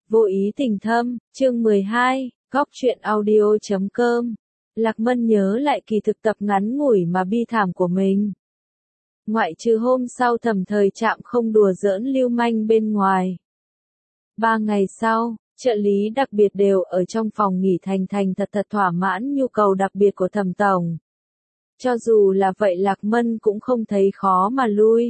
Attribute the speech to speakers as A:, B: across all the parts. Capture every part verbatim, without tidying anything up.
A: Vô ý tình thâm, chương mười hai, góc truyện audio chấm com. Lạc Mân nhớ lại kỳ thực tập ngắn ngủi mà bi thảm của mình. Ngoại trừ hôm sau Thẩm Thời Trạm không đùa giỡn lưu manh bên ngoài. Ba ngày sau, trợ lý đặc biệt đều ở trong phòng nghỉ thành thành thật thật thỏa mãn nhu cầu đặc biệt của Thẩm Tổng. Cho dù là vậy Lạc Mân cũng không thấy khó mà lui.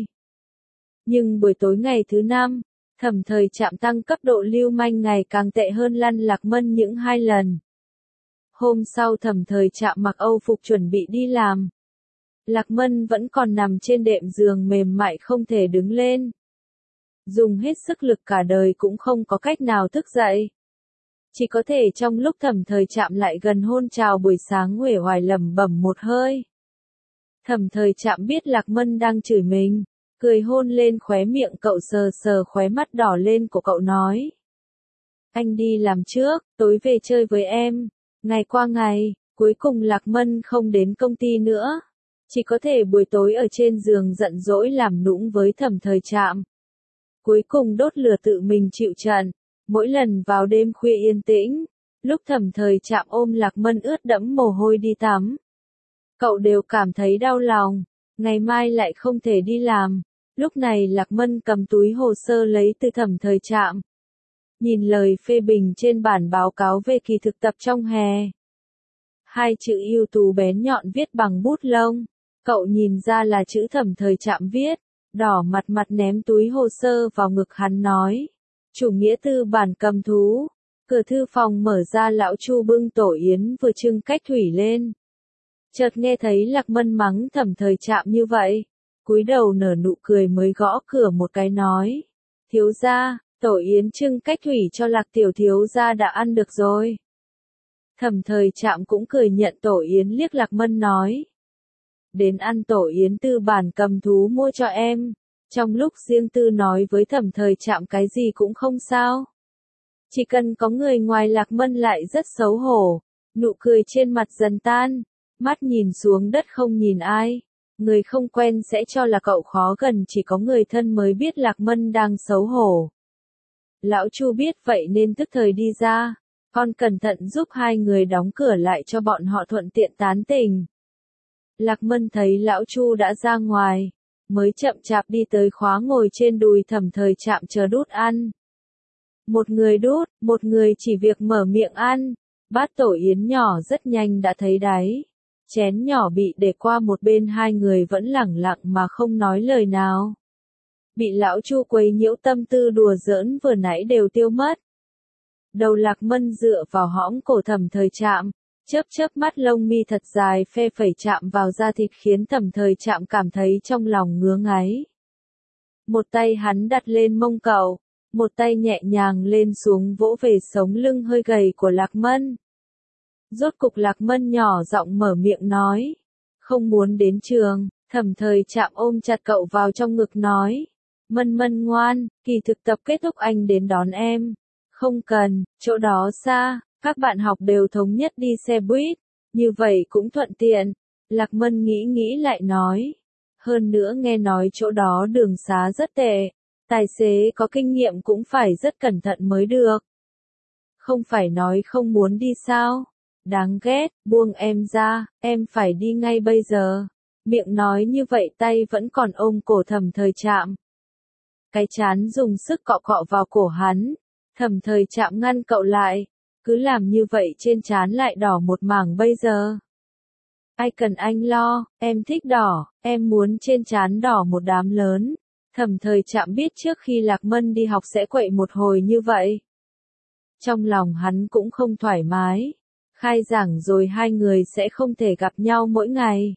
A: Nhưng buổi tối ngày thứ năm, Thẩm Thời Trạm tăng cấp độ lưu manh ngày càng tệ hơn lăn Lạc Mân những hai lần. Hôm sau Thẩm Thời Trạm mặc Âu phục chuẩn bị đi làm. Lạc Mân vẫn còn nằm trên đệm giường mềm mại không thể đứng lên. Dùng hết sức lực cả đời cũng không có cách nào thức dậy. Chỉ có thể trong lúc Thẩm Thời Trạm lại gần hôn chào buổi sáng uể oải lẩm bẩm một hơi. Thẩm Thời Trạm biết Lạc Mân đang chửi mình, cười hôn lên khóe miệng cậu, sờ sờ khóe mắt đỏ lên của cậu nói. Anh đi làm trước, tối về chơi với em. Ngày qua ngày, cuối cùng Lạc Mân không đến công ty nữa. Chỉ có thể buổi tối ở trên giường giận dỗi làm nũng với Thẩm Thời Trạm. Cuối cùng đốt lửa tự mình chịu trận. Mỗi lần vào đêm khuya yên tĩnh, lúc Thẩm Thời Trạm ôm Lạc Mân ướt đẫm mồ hôi đi tắm, cậu đều cảm thấy đau lòng. Ngày mai lại không thể đi làm. Lúc này Lạc Mân cầm túi hồ sơ lấy từ Thẩm Thời Trạm. Nhìn lời phê bình trên bản báo cáo về kỳ thực tập trong hè. Hai chữ ưu tú bén nhọn viết bằng bút lông. Cậu nhìn ra là chữ Thẩm Thời Trạm viết. Đỏ mặt mặt ném túi hồ sơ vào ngực hắn nói. Chủ nghĩa tư bản cầm thú. Cửa thư phòng mở ra, lão Chu bưng tổ yến vừa trưng cách thủy lên. Chợt nghe thấy Lạc Mân mắng Thẩm Thời Trạm như vậy. Cúi đầu nở nụ cười mới gõ cửa một cái nói. Thiếu gia, tổ yến trưng cách thủy cho Lạc tiểu thiếu gia đã ăn được rồi. Thẩm Thời Trạm cũng cười nhận tổ yến, liếc Lạc Mân nói. Đến ăn tổ yến tư bản cầm thú mua cho em. Trong lúc riêng tư nói với Thẩm Thời Trạm cái gì cũng không sao. Chỉ cần có người ngoài, Lạc Mân lại rất xấu hổ. Nụ cười trên mặt dần tan. Mắt nhìn xuống đất không nhìn ai. Người không quen sẽ cho là cậu khó gần, chỉ có người thân mới biết Lạc Mân đang xấu hổ. Lão Chu biết vậy nên tức thời đi ra. Con cẩn thận giúp hai người đóng cửa lại cho bọn họ thuận tiện tán tình. Lạc Mân thấy Lão Chu đã ra ngoài, mới chậm chạp đi tới khóa ngồi trên đùi Thẩm Thời Trạm chờ đút ăn. Một người đút, một người chỉ việc mở miệng ăn. Bát tổ yến nhỏ rất nhanh đã thấy đáy. Chén nhỏ bị để qua một bên, hai người vẫn lẳng lặng mà không nói lời nào. Bị Lão Chu quấy nhiễu, tâm tư đùa giỡn vừa nãy đều tiêu mất. Đầu Lạc Mân dựa vào hõm cổ Thẩm Thời Trạm, chớp chớp mắt lông mi thật dài phe phẩy chạm vào da thịt khiến Thẩm Thời Trạm cảm thấy trong lòng ngứa ngáy. Một tay hắn đặt lên mông cậu, một tay nhẹ nhàng lên xuống vỗ về sống lưng hơi gầy của Lạc Mân. Rốt cục Lạc Mân nhỏ giọng mở miệng nói. Không muốn đến trường. Thẩm Thời Trạm ôm chặt cậu vào trong ngực nói. Mân Mân ngoan, kỳ thực tập kết thúc anh đến đón em. Không cần, chỗ đó xa, các bạn học đều thống nhất đi xe buýt. Như vậy cũng thuận tiện. Lạc Mân nghĩ nghĩ lại nói. Hơn nữa nghe nói chỗ đó đường xá rất tệ. Tài xế có kinh nghiệm cũng phải rất cẩn thận mới được. Không phải nói không muốn đi sao? Đáng ghét, buông em ra, em phải đi ngay bây giờ. Miệng nói như vậy tay vẫn còn ôm cổ Thẩm Thời Trạm. Cái trán dùng sức cọ cọ vào cổ hắn. Thẩm Thời Trạm ngăn cậu lại. Cứ làm như vậy trên trán lại đỏ một mảng bây giờ. Ai cần anh lo, em thích đỏ, em muốn trên trán đỏ một đám lớn. Thẩm Thời Trạm biết trước khi Lạc Mân đi học sẽ quậy một hồi như vậy. Trong lòng hắn cũng không thoải mái. Khai giảng rồi hai người sẽ không thể gặp nhau mỗi ngày.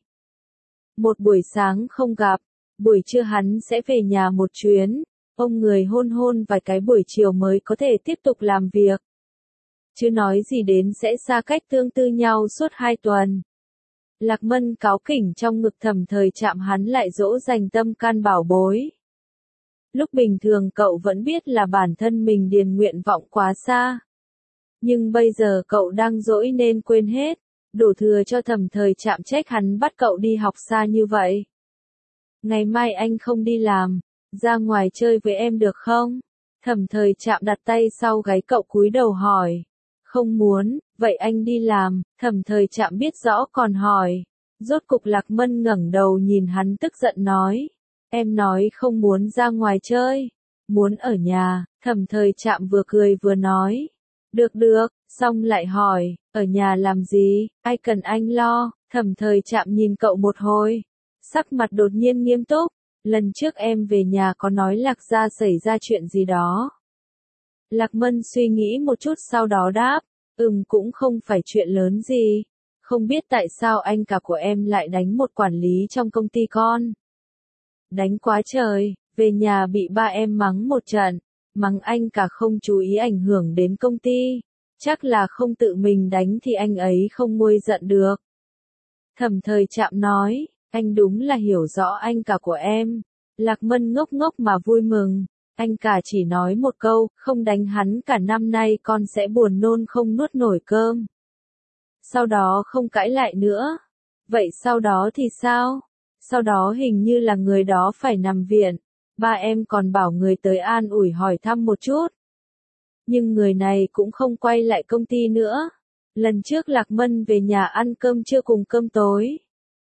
A: Một buổi sáng không gặp, buổi trưa hắn sẽ về nhà một chuyến, ôm người hôn hôn vài cái, buổi chiều mới có thể tiếp tục làm việc. Chứ nói gì đến sẽ xa cách tương tư nhau suốt hai tuần. Lạc Mân cáu kỉnh trong ngực Thẩm Thời Trạm, hắn lại dỗ dành tâm can bảo bối. Lúc bình thường cậu vẫn biết là bản thân mình điền nguyện vọng quá xa. Nhưng bây giờ cậu đang dỗi nên quên hết, đổ thừa cho Thẩm Thời Trạm trách hắn bắt cậu đi học xa như vậy. Ngày mai anh không đi làm, ra ngoài chơi với em được không? Thẩm Thời Trạm đặt tay sau gáy cậu cúi đầu hỏi. Không muốn, vậy anh đi làm. Thẩm Thời Trạm biết rõ còn hỏi. Rốt cục Lạc Mân ngẩng đầu nhìn hắn tức giận nói. Em nói không muốn ra ngoài chơi. Muốn ở nhà. Thẩm Thời Trạm vừa cười vừa nói. Được được, xong lại hỏi, ở nhà làm gì, ai cần anh lo. Thẩm Thời Trạm nhìn cậu một hồi. Sắc mặt đột nhiên nghiêm túc. Lần trước em về nhà có nói Lạc gia xảy ra chuyện gì đó. Lạc Mân suy nghĩ một chút sau đó đáp. Ừm, cũng không phải chuyện lớn gì. Không biết tại sao anh cả của em lại đánh một quản lý trong công ty con. Đánh quá trời, về nhà bị ba em mắng một trận. Mắng anh cả không chú ý ảnh hưởng đến công ty. Chắc là không tự mình đánh thì anh ấy không nguôi giận được. Thẩm Thời Trạm nói, anh đúng là hiểu rõ anh cả của em. Lạc Mân ngốc ngốc mà vui mừng. Anh cả chỉ nói một câu, không đánh hắn cả năm nay con sẽ buồn nôn không nuốt nổi cơm. Sau đó không cãi lại nữa. Vậy sau đó thì sao? Sau đó hình như là người đó phải nằm viện. Ba em còn bảo người tới an ủi hỏi thăm một chút. Nhưng người này cũng không quay lại công ty nữa. Lần trước Lạc Mân về nhà ăn cơm trưa cùng cơm tối.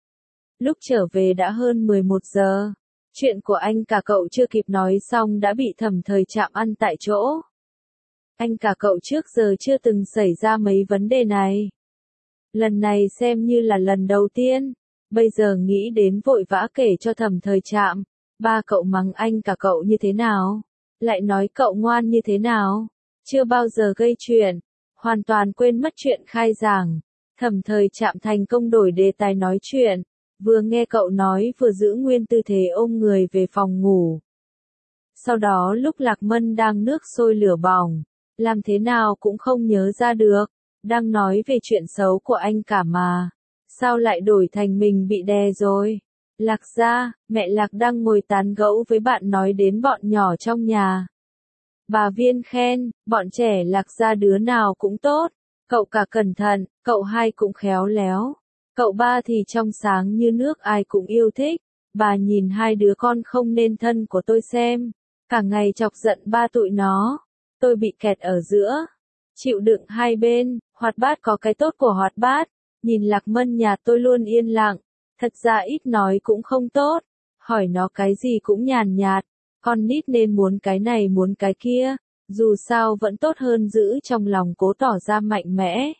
A: Lúc trở về đã hơn mười một giờ. Chuyện của anh cả cậu chưa kịp nói xong đã bị Thẩm Thời Trạm ăn tại chỗ. Anh cả cậu trước giờ chưa từng xảy ra mấy vấn đề này. Lần này xem như là lần đầu tiên. Bây giờ nghĩ đến vội vã kể cho Thẩm Thời Trạm. Ba cậu mắng anh cả cậu như thế nào? Lại nói cậu ngoan như thế nào? Chưa bao giờ gây chuyện. Hoàn toàn quên mất chuyện khai giảng. Thẩm Thời Trạm thành công đổi đề tài nói chuyện. Vừa nghe cậu nói vừa giữ nguyên tư thế ôm người về phòng ngủ. Sau đó lúc Lạc Mân đang nước sôi lửa bỏng. Làm thế nào cũng không nhớ ra được. Đang nói về chuyện xấu của anh cả mà. Sao lại đổi thành mình bị đè rồi? Lạc gia, mẹ Lạc đang ngồi tán gẫu với bạn nói đến bọn nhỏ trong nhà. Bà Viên khen, bọn trẻ Lạc gia đứa nào cũng tốt. Cậu cả cẩn thận, cậu hai cũng khéo léo. Cậu ba thì trong sáng như nước ai cũng yêu thích. Bà nhìn hai đứa con không nên thân của tôi xem. Cả ngày chọc giận ba tụi nó. Tôi bị kẹt ở giữa. Chịu đựng hai bên, hoạt bát có cái tốt của hoạt bát. Nhìn Lạc Mân nhà tôi luôn yên lặng. Thật ra ít nói cũng không tốt. Hỏi nó cái gì cũng nhàn nhạt. Con nít nên muốn cái này muốn cái kia. Dù sao vẫn tốt hơn giữ trong lòng cố tỏ ra mạnh mẽ.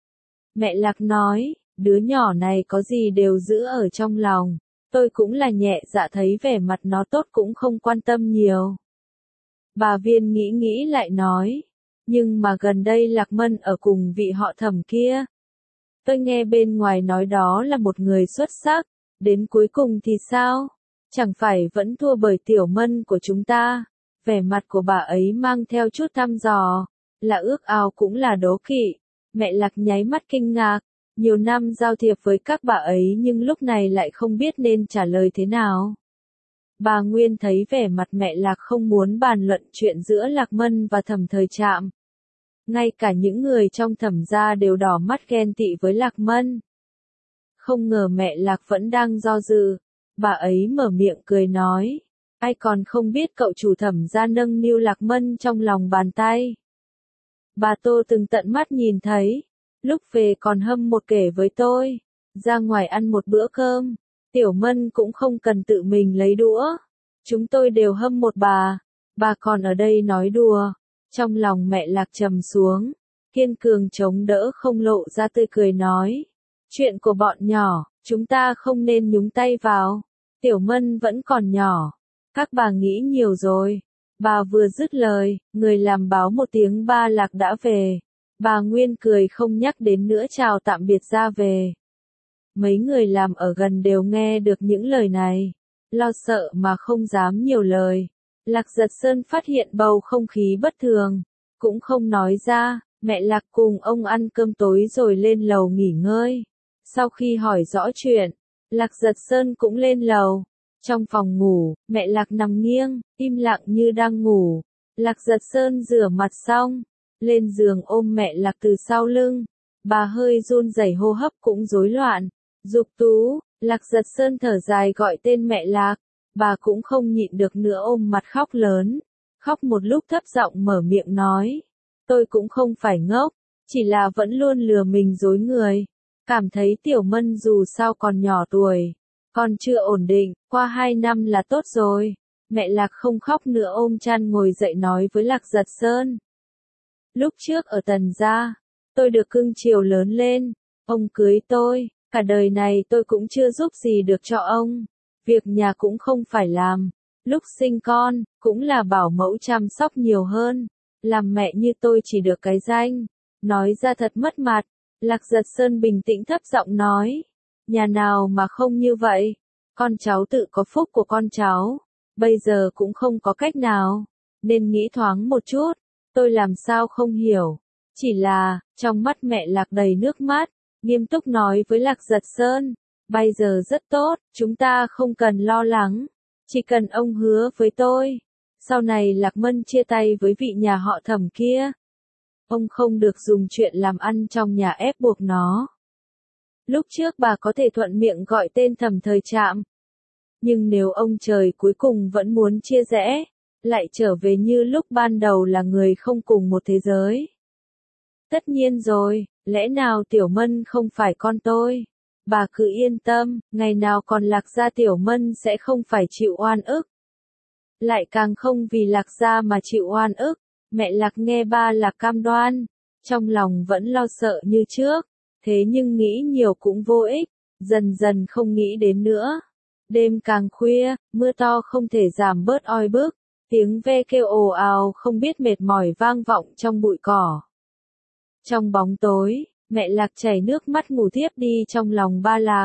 A: Mẹ Lạc nói, đứa nhỏ này có gì đều giữ ở trong lòng. Tôi cũng là nhẹ dạ thấy vẻ mặt nó tốt cũng không quan tâm nhiều. Bà Viên nghĩ nghĩ lại nói. Nhưng mà gần đây Lạc Mân ở cùng vị họ Thẩm kia. Tôi nghe bên ngoài nói đó là một người xuất sắc. Đến cuối cùng thì sao? Chẳng phải vẫn thua bởi Tiểu Mân của chúng ta. Vẻ mặt của bà ấy mang theo chút thăm dò. Là ước ao cũng là đố kỵ. Mẹ Lạc nháy mắt kinh ngạc. Nhiều năm giao thiệp với các bà ấy nhưng lúc này lại không biết nên trả lời thế nào. Bà Nguyên thấy vẻ mặt mẹ Lạc không muốn bàn luận chuyện giữa Lạc Mân và Thẩm Thời Trạm. Ngay cả những người trong Thẩm gia đều đỏ mắt ghen tị với Lạc Mân. Không ngờ mẹ Lạc vẫn đang do dự. Bà ấy mở miệng cười nói. Ai còn không biết cậu chủ Thẩm gia nâng niu Lạc Mân trong lòng bàn tay. Bà Tô từng tận mắt nhìn thấy. Lúc về còn hâm một kể với tôi. Ra ngoài ăn một bữa cơm. Tiểu Mân cũng không cần tự mình lấy đũa. Chúng tôi đều hâm một bà. Bà còn ở đây nói đùa. Trong lòng mẹ Lạc trầm xuống. Kiên cường chống đỡ không lộ ra tươi cười nói. Chuyện của bọn nhỏ, chúng ta không nên nhúng tay vào. Tiểu Mân vẫn còn nhỏ. Các bà nghĩ nhiều rồi. Bà vừa dứt lời, người làm báo một tiếng ba Lạc đã về. Bà Nguyên cười không nhắc đến nữa chào tạm biệt ra về. Mấy người làm ở gần đều nghe được những lời này. Lo sợ mà không dám nhiều lời. Lạc Giật Sơn phát hiện bầu không khí bất thường. Cũng không nói ra, mẹ Lạc cùng ông ăn cơm tối rồi lên lầu nghỉ ngơi. Sau khi hỏi rõ chuyện, Lạc Giật Sơn cũng lên lầu. Trong phòng ngủ, mẹ Lạc nằm nghiêng, im lặng như đang ngủ. Lạc Giật Sơn rửa mặt xong, lên giường ôm mẹ Lạc từ sau lưng. Bà hơi run rẩy hô hấp cũng rối loạn. Dục Tú, Lạc Giật Sơn thở dài gọi tên mẹ Lạc. Bà cũng không nhịn được nữa ôm mặt khóc lớn. Khóc một lúc thấp giọng mở miệng nói. Tôi cũng không phải ngốc, chỉ là vẫn luôn lừa mình dối người. Cảm thấy Tiểu Mân dù sao còn nhỏ tuổi, còn chưa ổn định, qua hai năm là tốt rồi. Mẹ Lạc không khóc nữa ôm chăn ngồi dậy nói với Lạc Giật Sơn. Lúc trước ở Tần gia, tôi được cưng chiều lớn lên, ông cưới tôi, cả đời này tôi cũng chưa giúp gì được cho ông, việc nhà cũng không phải làm, lúc sinh con, cũng là bảo mẫu chăm sóc nhiều hơn, làm mẹ như tôi chỉ được cái danh, nói ra thật mất mặt. Lạc Giật Sơn bình tĩnh thấp giọng nói, nhà nào mà không như vậy, con cháu tự có phúc của con cháu, bây giờ cũng không có cách nào, nên nghĩ thoáng một chút, tôi làm sao không hiểu, chỉ là, trong mắt mẹ Lạc đầy nước mắt, nghiêm túc nói với Lạc Giật Sơn, bây giờ rất tốt, chúng ta không cần lo lắng, chỉ cần ông hứa với tôi, sau này Lạc Mân chia tay với vị nhà họ Thẩm kia. Ông không được dùng chuyện làm ăn trong nhà ép buộc nó. Lúc trước bà có thể thuận miệng gọi tên Thẩm Thời Trạm. Nhưng nếu ông trời cuối cùng vẫn muốn chia rẽ, lại trở về như lúc ban đầu là người không cùng một thế giới. Tất nhiên rồi, lẽ nào Tiểu Mân không phải con tôi? Bà cứ yên tâm, ngày nào còn Lạc gia Tiểu Mân sẽ không phải chịu oan ức. Lại càng không vì Lạc gia mà chịu oan ức. Mẹ Lạc nghe ba Lạc cam đoan, trong lòng vẫn lo sợ như trước, thế nhưng nghĩ nhiều cũng vô ích, dần dần không nghĩ đến nữa. Đêm càng khuya, mưa to không thể giảm bớt oi bức, tiếng ve kêu ồ ào không biết mệt mỏi vang vọng trong bụi cỏ. Trong bóng tối, mẹ Lạc chảy nước mắt ngủ thiếp đi trong lòng ba Lạc.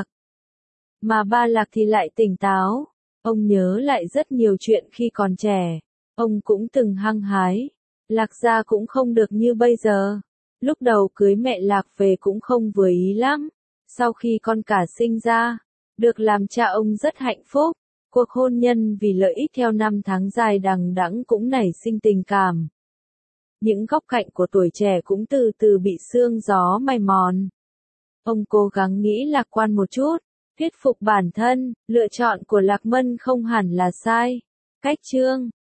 A: Mà ba Lạc thì lại tỉnh táo, ông nhớ lại rất nhiều chuyện khi còn trẻ, ông cũng từng hăng hái. Lạc gia cũng không được như bây giờ. Lúc đầu cưới mẹ Lạc về cũng không vừa ý lắm. Sau khi con cả sinh ra, được làm cha ông rất hạnh phúc. Cuộc hôn nhân vì lợi ích theo năm tháng dài đằng đẵng cũng nảy sinh tình cảm. Những góc cạnh của tuổi trẻ cũng từ từ bị sương gió mài mòn. Ông cố gắng nghĩ lạc quan một chút, thuyết phục bản thân, lựa chọn của Lạc Mân không hẳn là sai. Cách chương